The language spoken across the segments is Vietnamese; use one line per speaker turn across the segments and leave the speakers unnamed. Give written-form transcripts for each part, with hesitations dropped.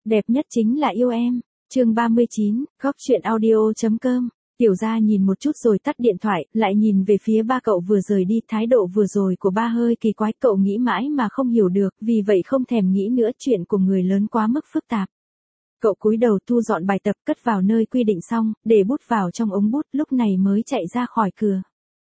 Đẹp nhất chính là yêu em. Chương 39, góc truyện audio.com. Tiểu Gia nhìn một chút rồi tắt điện thoại, lại nhìn về phía ba cậu vừa rời đi, thái độ vừa rồi của ba hơi kỳ quái, cậu nghĩ mãi mà không hiểu được, vì vậy không thèm nghĩ nữa, chuyện của người lớn quá mức phức tạp. Cậu cúi đầu thu dọn bài tập, cất vào nơi quy định xong, để bút vào trong ống bút, lúc này mới chạy ra khỏi cửa.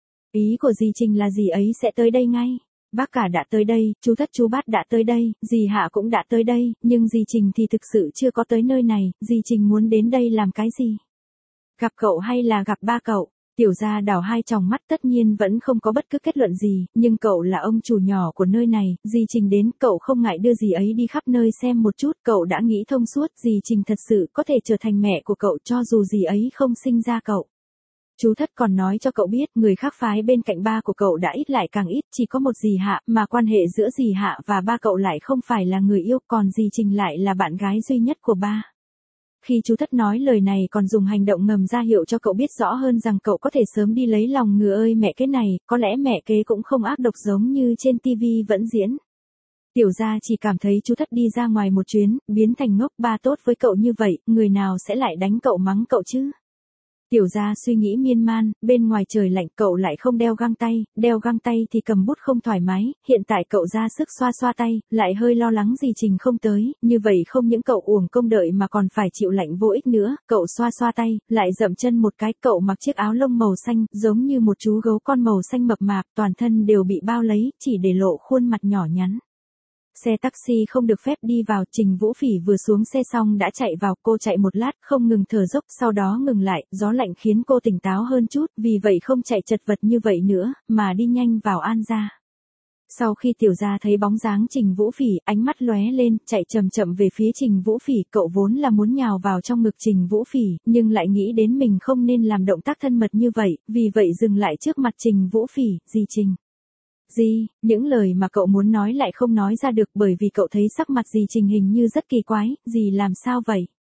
Ý của dì Trình là dì ấy sẽ tới đây ngay. Bác cả đã tới đây, chú Thất chú Bát đã tới đây, dì Hạ cũng đã tới đây, nhưng dì Trình thì thực sự chưa có tới nơi này, dì Trình muốn đến đây làm cái gì? Gặp cậu hay là gặp ba cậu? Tiểu Gia đảo hai tròng mắt, tất nhiên vẫn không có bất cứ kết luận gì, nhưng cậu là ông chủ nhỏ của nơi này, dì Trình đến, cậu không ngại đưa dì ấy đi khắp nơi xem một chút, cậu đã nghĩ thông suốt, dì Trình thật sự có thể trở thành mẹ của cậu cho dù dì ấy không sinh ra cậu. Chú Thất còn nói cho cậu biết, người khác phái bên cạnh ba của cậu đã ít lại càng ít, chỉ có một dì Hạ, mà quan hệ giữa dì Hạ và ba cậu lại không phải là người yêu, còn dì Trình lại là bạn gái duy nhất của ba. Khi chú Thất nói lời này còn dùng hành động ngầm ra hiệu cho cậu biết rõ hơn rằng cậu có thể sớm đi lấy lòng ngừa ơi mẹ kế này, có lẽ mẹ kế cũng không ác độc giống như trên tivi vẫn diễn. Tiểu Gia chỉ cảm thấy chú Thất đi ra ngoài một chuyến, biến thành ngốc, ba tốt với cậu như vậy, người nào sẽ lại đánh cậu mắng cậu chứ? Tiểu Gia suy nghĩ miên man, bên ngoài trời lạnh cậu lại không đeo găng tay thì cầm bút không thoải mái, hiện tại cậu ra sức xoa xoa tay, lại hơi lo lắng dì Trình không tới, như vậy không những cậu uổng công đợi mà còn phải chịu lạnh vô ích nữa, cậu xoa xoa tay, lại dậm chân một cái, cậu mặc chiếc áo lông màu xanh, giống như một chú gấu con màu xanh mập mạp, toàn thân đều bị bao lấy, chỉ để lộ khuôn mặt nhỏ nhắn. Xe taxi không được phép đi vào, Trình Vũ Phỉ vừa xuống xe xong đã chạy vào, cô chạy một lát, không ngừng thở dốc, sau đó ngừng lại, gió lạnh khiến cô tỉnh táo hơn chút, vì vậy không chạy chật vật như vậy nữa, mà đi nhanh vào An gia. Sau khi Tiểu Gia thấy bóng dáng Trình Vũ Phỉ, ánh mắt lóe lên, chạy chậm chậm về phía Trình Vũ Phỉ, cậu vốn là muốn nhào vào trong ngực Trình Vũ Phỉ, nhưng lại nghĩ đến mình không nên làm động tác thân mật như vậy, vì vậy dừng lại trước mặt Trình Vũ Phỉ, dì Trình. Dì, những lời mà cậu muốn nói lại không nói ra được bởi vì cậu thấy sắc mặt dì Trình hình như rất kỳ quái, dì làm sao vậy?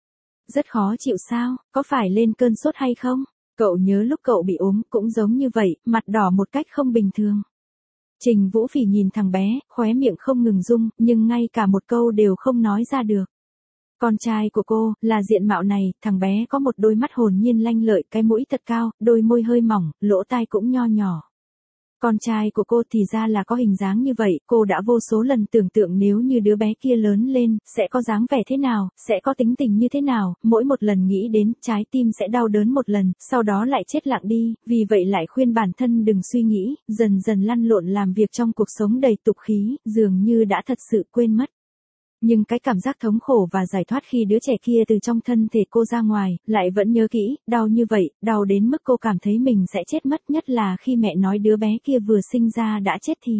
Rất khó chịu sao, có phải lên cơn sốt hay không? Cậu nhớ lúc cậu bị ốm cũng giống như vậy, mặt đỏ một cách không bình thường. Trình Vũ Phỉ nhìn thằng bé, khóe miệng không ngừng rung, nhưng ngay cả một câu đều không nói ra được. Con trai của cô, là diện mạo này, thằng bé có một đôi mắt hồn nhiên lanh lợi, cái mũi thật cao, đôi môi hơi mỏng, lỗ tai cũng nho nhỏ. Con trai của cô thì ra là có hình dáng như vậy, cô đã vô số lần tưởng tượng nếu như đứa bé kia lớn lên, sẽ có dáng vẻ thế nào, sẽ có tính tình như thế nào, mỗi một lần nghĩ đến, trái tim sẽ đau đớn một lần, sau đó lại chết lặng đi, vì vậy lại khuyên bản thân đừng suy nghĩ, dần dần lăn lộn làm việc trong cuộc sống đầy tục khí, dường như đã thật sự quên mất. Nhưng cái cảm giác thống khổ và giải thoát khi đứa trẻ kia từ trong thân thể cô ra ngoài, lại vẫn nhớ kỹ, đau như vậy, đau đến mức cô cảm thấy mình sẽ chết mất, nhất là khi mẹ nói đứa bé kia vừa sinh ra đã chết thì.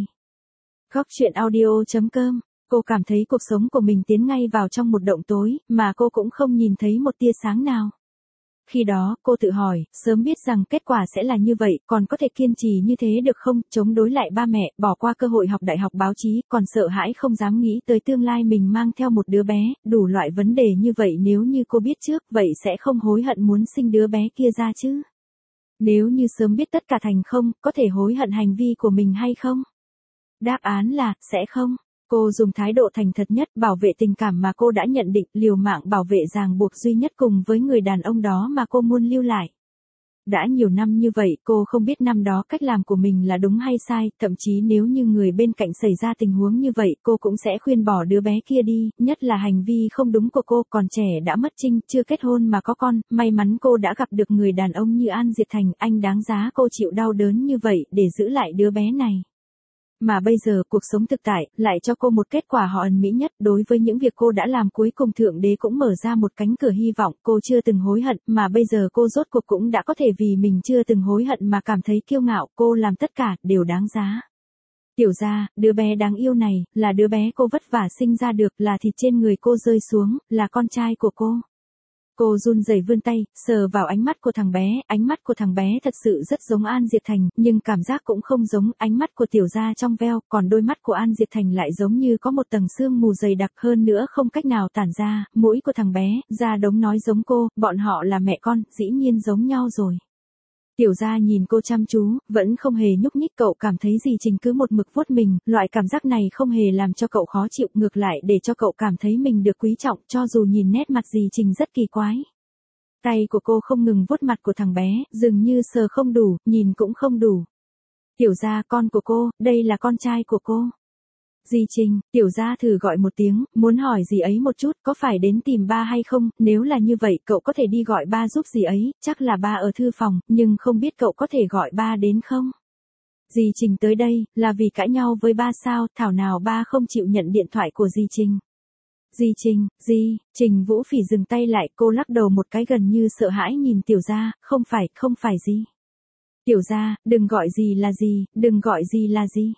Góc truyện audio.com, cô cảm thấy cuộc sống của mình tiến ngay vào trong một động tối, mà cô cũng không nhìn thấy một tia sáng nào. Khi đó, cô tự hỏi, sớm biết rằng kết quả sẽ là như vậy, còn có thể kiên trì như thế được không, chống đối lại ba mẹ, bỏ qua cơ hội học đại học báo chí, còn sợ hãi không dám nghĩ tới tương lai mình mang theo một đứa bé, đủ loại vấn đề như vậy nếu như cô biết trước, vậy sẽ không hối hận muốn sinh đứa bé kia ra chứ. Nếu như sớm biết tất cả thành không, có thể hối hận hành vi của mình hay không? Đáp án là, sẽ không. Cô dùng thái độ thành thật nhất bảo vệ tình cảm mà cô đã nhận định, liều mạng bảo vệ ràng buộc duy nhất cùng với người đàn ông đó mà cô muốn lưu lại. Đã nhiều năm như vậy, cô không biết năm đó cách làm của mình là đúng hay sai, thậm chí nếu như người bên cạnh xảy ra tình huống như vậy, cô cũng sẽ khuyên bỏ đứa bé kia đi, nhất là hành vi không đúng của cô, còn trẻ đã mất trinh, chưa kết hôn mà có con, may mắn cô đã gặp được người đàn ông như An Diệt Thành, anh đáng giá cô chịu đau đớn như vậy để giữ lại đứa bé này. Mà bây giờ cuộc sống thực tại lại cho cô một kết quả họ ẩn mỹ nhất, đối với những việc cô đã làm cuối cùng Thượng Đế cũng mở ra một cánh cửa hy vọng, cô chưa từng hối hận, mà bây giờ cô rốt cuộc cũng đã có thể vì mình chưa từng hối hận mà cảm thấy kiêu ngạo, cô làm tất cả, đều đáng giá. Tiểu Gia, đứa bé đáng yêu này, là đứa bé cô vất vả sinh ra được, là thịt trên người cô rơi xuống, là con trai của cô. Cô run rẩy vươn tay, sờ vào ánh mắt của thằng bé, ánh mắt của thằng bé thật sự rất giống An Diệt Thành, nhưng cảm giác cũng không giống, ánh mắt của Tiểu Gia trong veo, còn đôi mắt của An Diệt Thành lại giống như có một tầng sương mù dày đặc hơn nữa không cách nào tản ra, mũi của thằng bé, da đống nói giống cô, bọn họ là mẹ con, dĩ nhiên giống nhau rồi. Tiểu gia nhìn cô chăm chú, vẫn không hề nhúc nhích. Cậu cảm thấy Dì Trình cứ một mực vuốt mình, loại cảm giác này không hề làm cho cậu khó chịu, ngược lại để cho cậu cảm thấy mình được quý trọng, cho dù nhìn nét mặt Dì Trình rất kỳ quái. Tay của cô không ngừng vuốt mặt của thằng bé, dường như sờ không đủ, nhìn cũng không đủ. Tiểu gia, con của cô, đây là con trai của cô. Dì Trình, tiểu gia thử gọi một tiếng, muốn hỏi dì ấy một chút, có phải đến tìm ba hay không, nếu là như vậy, cậu có thể đi gọi ba giúp dì ấy, chắc là ba ở thư phòng, nhưng không biết cậu có thể gọi ba đến không? Dì Trình tới đây, là vì cãi nhau với ba sao, thảo nào ba không chịu nhận điện thoại của dì Trình. Dì Trình, Trình Vũ Phỉ dừng tay lại, cô lắc đầu một cái gần như sợ hãi nhìn tiểu gia, không phải gì. Tiểu gia, đừng gọi gì là gì, đừng gọi gì là gì.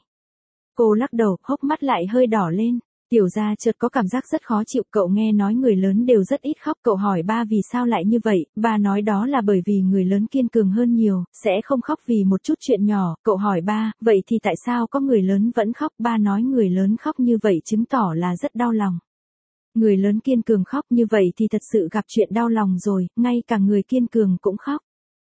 Cô lắc đầu, hốc mắt lại hơi đỏ lên. Tiểu gia chợt có cảm giác rất khó chịu, cậu nghe nói người lớn đều rất ít khóc, cậu hỏi ba vì sao lại như vậy, ba nói đó là bởi vì người lớn kiên cường hơn nhiều, sẽ không khóc vì một chút chuyện nhỏ, cậu hỏi ba, vậy thì tại sao có người lớn vẫn khóc, ba nói người lớn khóc như vậy chứng tỏ là rất đau lòng. Người lớn kiên cường khóc như vậy thì thật sự gặp chuyện đau lòng rồi, ngay cả người kiên cường cũng khóc.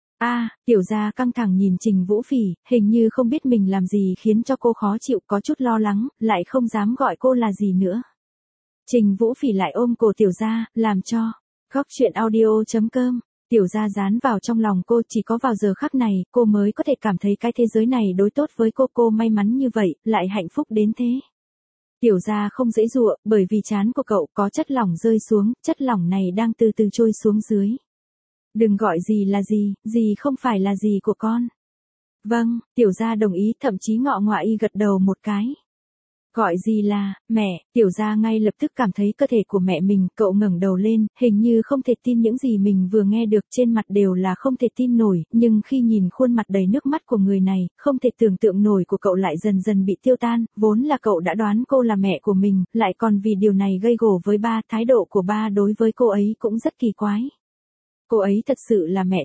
Tiểu gia căng thẳng nhìn Trình Vũ Phỉ, hình như không biết mình làm gì khiến cho cô khó chịu, có chút lo lắng, lại không dám gọi cô là gì nữa. Trình Vũ Phỉ lại ôm cổ tiểu gia, làm cho. Góc truyện audio.com. Tiểu gia dán vào trong lòng cô, chỉ có vào giờ khắc này, cô mới có thể cảm thấy cái thế giới này đối tốt với cô may mắn như vậy, lại hạnh phúc đến thế. Tiểu gia không dễ dụa, bởi vì trán của cậu có chất lỏng rơi xuống, chất lỏng này đang từ từ trôi xuống dưới. Đừng gọi gì là gì, gì không phải là gì của con. Vâng, tiểu gia đồng ý, thậm chí ngọ ngoạ y gật đầu một cái. Gọi gì là, mẹ, tiểu gia ngay lập tức cảm thấy cơ thể của mẹ mình, cậu ngẩng đầu lên, hình như không thể tin những gì mình vừa nghe được, trên mặt đều là không thể tin nổi, nhưng khi nhìn khuôn mặt đầy nước mắt của người này, không thể tưởng tượng nổi của cậu lại dần dần bị tiêu tan, vốn là cậu đã đoán cô là mẹ của mình, lại còn vì điều này gây gổ với ba, thái độ của ba đối với cô ấy cũng rất kỳ quái. Cô ấy thật sự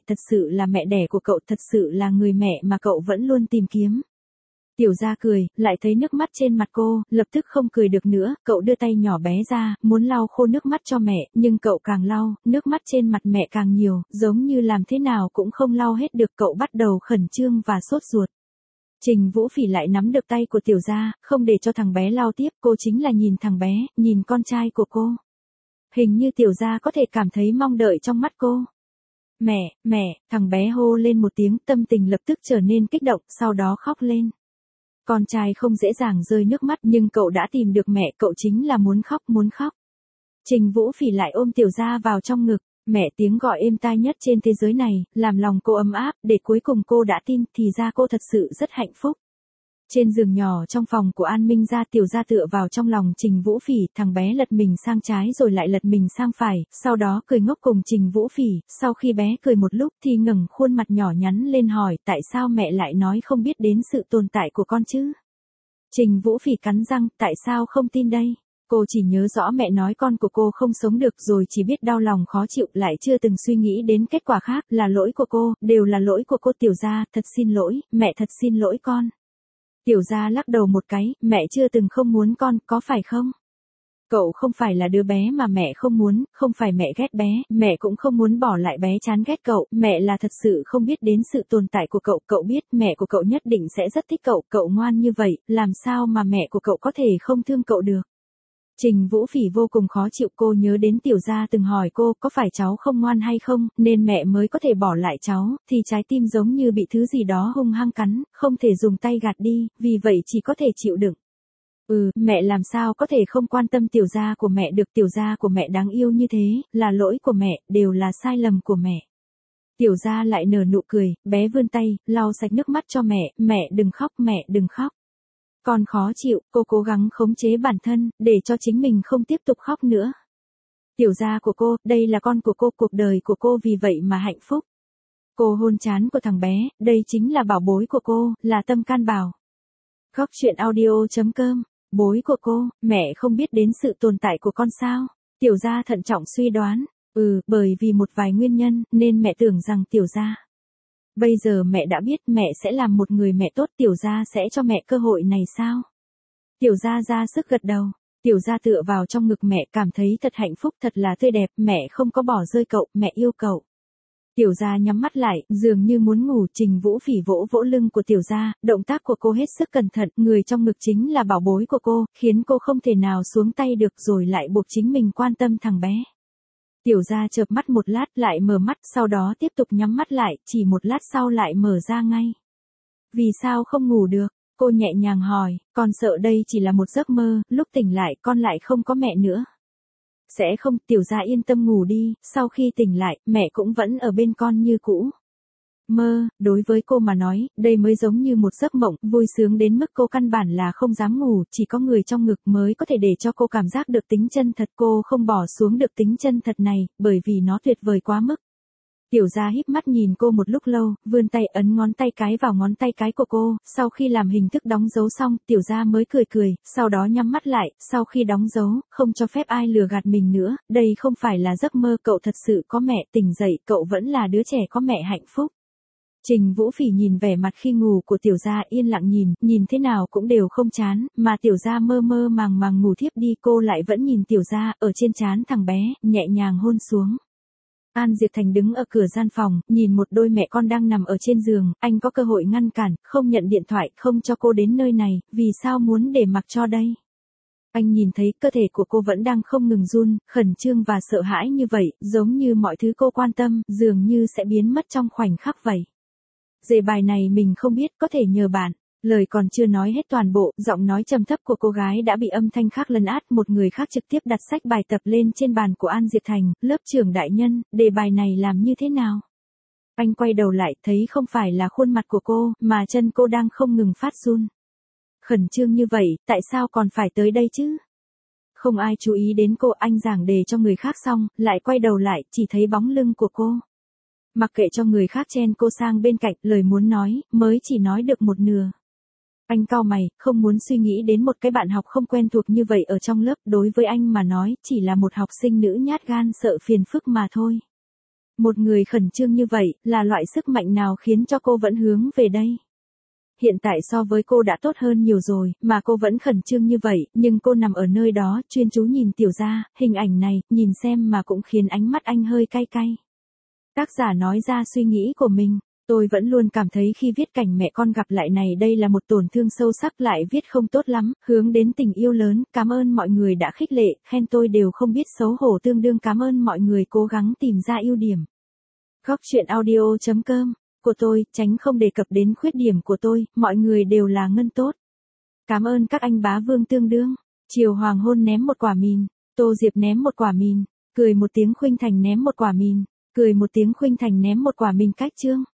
là mẹ đẻ của cậu, thật sự là người mẹ mà cậu vẫn luôn tìm kiếm. Tiểu gia cười, lại thấy nước mắt trên mặt cô, lập tức không cười được nữa, cậu đưa tay nhỏ bé ra, muốn lau khô nước mắt cho mẹ, nhưng cậu càng lau, nước mắt trên mặt mẹ càng nhiều, giống như làm thế nào cũng không lau hết được, cậu bắt đầu khẩn trương và sốt ruột. Trình Vũ Phỉ lại nắm được tay của tiểu gia, không để cho thằng bé lau tiếp, cô chính là nhìn thằng bé, nhìn con trai của cô. Hình như tiểu gia có thể cảm thấy mong đợi trong mắt cô. Mẹ, thằng bé hô lên một tiếng, tâm tình lập tức trở nên kích động, sau đó khóc lên. Con trai không dễ dàng rơi nước mắt, nhưng cậu đã tìm được mẹ, cậu chính là muốn khóc. Trình Vũ Phỉ lại ôm tiểu gia vào trong ngực, mẹ, tiếng gọi êm tai nhất trên thế giới này, làm lòng cô ấm áp, để cuối cùng cô đã tin, thì ra cô thật sự rất hạnh phúc. Trên giường nhỏ trong phòng của An Minh gia, tiểu gia tựa vào trong lòng Trình Vũ Phỉ, thằng bé lật mình sang trái rồi lại lật mình sang phải, sau đó cười ngốc cùng Trình Vũ Phỉ, sau khi bé cười một lúc thì ngẩng khuôn mặt nhỏ nhắn lên hỏi, tại sao mẹ lại nói không biết đến sự tồn tại của con chứ? Trình Vũ Phỉ cắn răng, tại sao không tin đây? Cô chỉ nhớ rõ mẹ nói con của cô không sống được rồi, chỉ biết đau lòng khó chịu, lại chưa từng suy nghĩ đến kết quả khác, là lỗi của cô, đều là lỗi của cô. Tiểu gia, thật xin lỗi, mẹ thật xin lỗi con. Tiểu gia lắc đầu một cái, mẹ chưa từng không muốn con, có phải không? Cậu không phải là đứa bé mà mẹ không muốn, không phải mẹ ghét bé, mẹ cũng không muốn bỏ lại bé chán ghét cậu, mẹ là thật sự không biết đến sự tồn tại của cậu biết mẹ của cậu nhất định sẽ rất thích cậu ngoan như vậy, làm sao mà mẹ của cậu có thể không thương cậu được. Trình Vũ Phỉ vô cùng khó chịu, cô nhớ đến tiểu gia từng hỏi cô có phải cháu không ngoan hay không, nên mẹ mới có thể bỏ lại cháu, thì trái tim giống như bị thứ gì đó hung hăng cắn, không thể dùng tay gạt đi, vì vậy chỉ có thể chịu đựng. Mẹ làm sao có thể không quan tâm tiểu gia của mẹ được, tiểu gia của mẹ đáng yêu như thế, là lỗi của mẹ, đều là sai lầm của mẹ. Tiểu gia lại nở nụ cười, bé vươn tay, lau sạch nước mắt cho mẹ đừng khóc. Con khó chịu, cô cố gắng khống chế bản thân, để cho chính mình không tiếp tục khóc nữa. Tiểu gia của cô, đây là con của cô, cuộc đời của cô vì vậy mà hạnh phúc. Cô hôn trán của thằng bé, đây chính là bảo bối của cô, là tâm can bảo. Góc truyện audio.com, bối của cô, mẹ không biết đến sự tồn tại của con sao? Tiểu gia thận trọng suy đoán, bởi vì một vài nguyên nhân, nên mẹ tưởng rằng tiểu gia. Bây giờ mẹ đã biết mẹ sẽ làm một người mẹ tốt, tiểu gia sẽ cho mẹ cơ hội này sao? Tiểu gia ra sức gật đầu, tiểu gia tựa vào trong ngực mẹ, cảm thấy thật hạnh phúc, thật là tươi đẹp, mẹ không có bỏ rơi cậu, mẹ yêu cậu. Tiểu Gia nhắm mắt lại, dường như muốn ngủ. Trình Vũ Phỉ vỗ vỗ lưng của Tiểu Gia, động tác của cô hết sức cẩn thận, người trong ngực chính là bảo bối của cô, khiến cô không thể nào xuống tay được rồi lại buộc chính mình quan tâm thằng bé. Tiểu Gia chợp mắt một lát lại mở mắt, sau đó tiếp tục nhắm mắt lại, chỉ một lát sau lại mở ra ngay. Vì sao không ngủ được? Cô nhẹ nhàng hỏi, con sợ đây chỉ là một giấc mơ, lúc tỉnh lại con lại không có mẹ nữa. Sẽ không, Tiểu Gia yên tâm ngủ đi, sau khi tỉnh lại, mẹ cũng vẫn ở bên con như cũ. Mơ, đối với cô mà nói, đây mới giống như một giấc mộng, vui sướng đến mức cô căn bản là không dám ngủ, chỉ có người trong ngực mới có thể để cho cô cảm giác được tính chân thật. Cô không bỏ xuống được tính chân thật này, bởi vì nó tuyệt vời quá mức. Tiểu Gia híp mắt nhìn cô một lúc lâu, vươn tay ấn ngón tay cái vào ngón tay cái của cô, sau khi làm hình thức đóng dấu xong, Tiểu Gia mới cười cười, sau đó nhắm mắt lại, sau khi đóng dấu, không cho phép ai lừa gạt mình nữa, đây không phải là giấc mơ, cậu thật sự có mẹ, tỉnh dậy, cậu vẫn là đứa trẻ có mẹ hạnh phúc. Trình Vũ Phỉ nhìn vẻ mặt khi ngủ của Tiểu Gia yên lặng nhìn thế nào cũng đều không chán, mà Tiểu Gia mơ mơ màng màng ngủ thiếp đi, cô lại vẫn nhìn Tiểu Gia, ở trên trán thằng bé, nhẹ nhàng hôn xuống. An Diệp Thành đứng ở cửa gian phòng, nhìn một đôi mẹ con đang nằm ở trên giường, anh có cơ hội ngăn cản, không nhận điện thoại, không cho cô đến nơi này, vì sao muốn để mặc cho đây? Anh nhìn thấy cơ thể của cô vẫn đang không ngừng run, khẩn trương và sợ hãi như vậy, giống như mọi thứ cô quan tâm, dường như sẽ biến mất trong khoảnh khắc vậy. Đề bài này mình không biết, có thể nhờ bạn. Lời còn chưa nói hết toàn bộ, giọng nói trầm thấp của cô gái đã bị âm thanh khác lấn át, một người khác trực tiếp đặt sách bài tập lên trên bàn của An Diệp Thành, lớp trưởng đại nhân, đề bài này làm như thế nào? Anh quay đầu lại, thấy không phải là khuôn mặt của cô, mà chân cô đang không ngừng phát run. Khẩn trương như vậy, tại sao còn phải tới đây chứ? Không ai chú ý đến cô, anh giảng đề cho người khác xong, lại quay đầu lại, chỉ thấy bóng lưng của cô. Mặc kệ cho người khác chen cô sang bên cạnh, lời muốn nói, mới chỉ nói được một nửa. Anh cau mày, không muốn suy nghĩ đến một cái bạn học không quen thuộc như vậy ở trong lớp, đối với anh mà nói, chỉ là một học sinh nữ nhát gan sợ phiền phức mà thôi. Một người khẩn trương như vậy, là loại sức mạnh nào khiến cho cô vẫn hướng về đây? Hiện tại so với cô đã tốt hơn nhiều rồi, mà cô vẫn khẩn trương như vậy, nhưng cô nằm ở nơi đó, chuyên chú nhìn Tiểu Gia, hình ảnh này, nhìn xem mà cũng khiến ánh mắt anh hơi cay cay. Tác giả nói ra suy nghĩ của mình. Tôi vẫn luôn cảm thấy khi viết cảnh mẹ con gặp lại này đây là một tổn thương sâu sắc, lại viết không tốt lắm, hướng đến tình yêu lớn, cảm ơn mọi người đã khích lệ, khen tôi đều không biết xấu hổ, tương đương cảm ơn mọi người cố gắng tìm ra ưu điểm. Góc truyện audio.com của tôi, tránh không đề cập đến khuyết điểm của tôi, mọi người đều là ngân tốt. Cảm ơn các anh bá vương tương đương. Chiều hoàng hôn ném một quả mìn, Tô Diệp ném một quả mìn, cười một tiếng Khuynh Thành ném một quả mìn, cười một tiếng Khuynh Thành ném một quả mìn cách chương.